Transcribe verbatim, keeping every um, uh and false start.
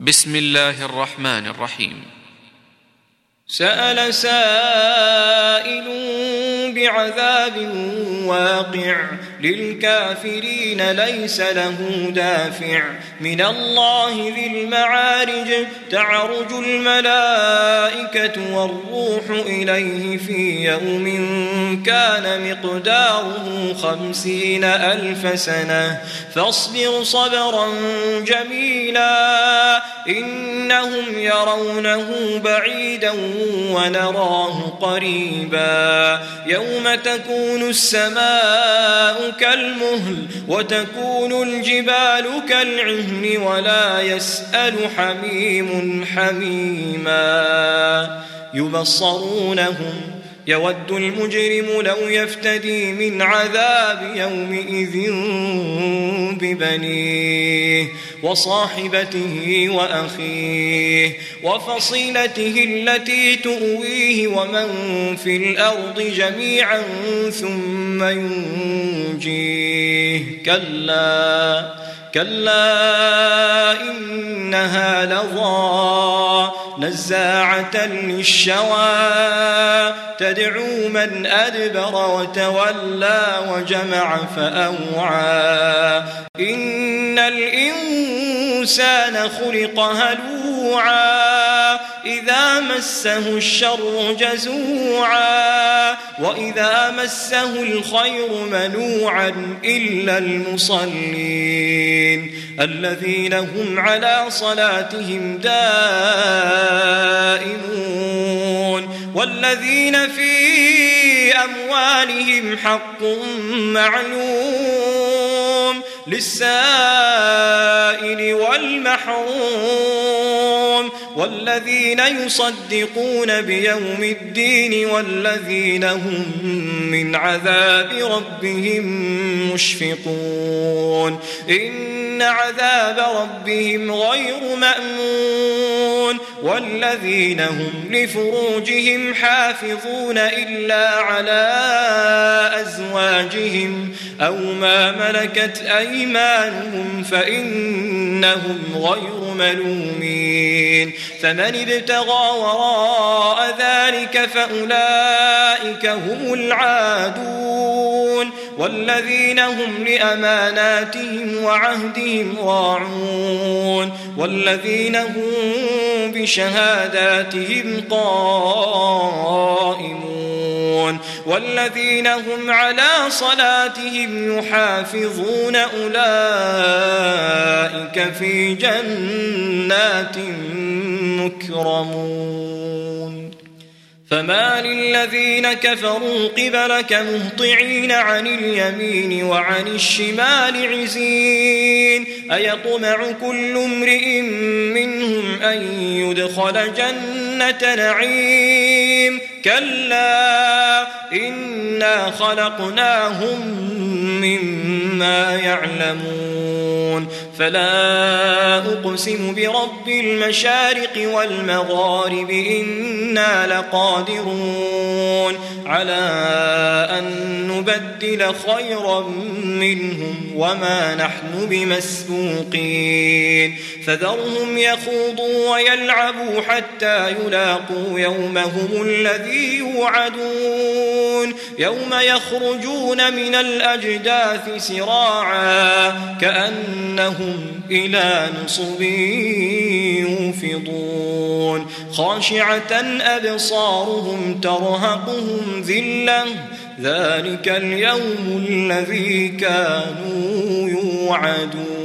بسم الله الرحمن الرحيم. سأل سائل بعذاب واقع للكافرين ليس له دافع من الله ذي المعارج تعرج الملائكة والروح إليه في يوم كان مقداره خمسين ألف سنة فاصبر صبرا جميلا إنهم يرونه بعيدا ونراه قريبا يوم تكون السماء كالمهل وتكون الجبال كالعهن ولا يسأل حميم حميما يبصرونهم يود المجرم لو يفتدي من عذاب يومئذ ببنيه وصاحبته وأخيه وفصيلته التي تؤويه ومن في الأرض جميعا ثم ينجيه كلا كلا إنها لظى نزاعة للشوى تدعو من أدبر وتولى وجمع فأوعى إن الإنسان خلق هلوعا إذا مسه الشر جزوعا وإذا مسه الخير منوعا إلا المصلين الذين هم على صلاتهم دائمون والذين في أموالهم حق معلوم للسائل والمحروم والذين يصدقون بيوم الدين والذين هم من عذاب ربهم مشفقون إن عذاب ربهم غير مأمون والذين هم لفروجهم حافظون إلا على أزواجهم أو ما ملكت أيمانهم فإنهم غير ملومين فمن ابتغى وراء ذلك فأولئك هم العادون والذين هم لأماناتهم وعهدهم راعون والذين هم بشهاداتهم قائمون والذين هم على صلاتهم يحافظون أولئك في جنات مكرمون فما للذين كفروا قبلك مهطعين عن اليمين وعن الشمال عزين أيطمع كل امرئ منهم أن يدخل جنة نعيم كلا إنا خلقناهم مما يعلمون فلا أقسم برب المشارق والمغارب إنا لقادرون على أن نبدل خيرا منهم وما نحن بمسبوقين فذرهم يخوضوا ويلعبوا حتى يلاقوا يومهم الذي يوعدون يوم يخرجون من الأجداث سراعا كأنهم إلى نصب يوفضون خاشعة أبصارهم ترهقهم ذلة ذلك اليوم الذي كانوا يوعدون.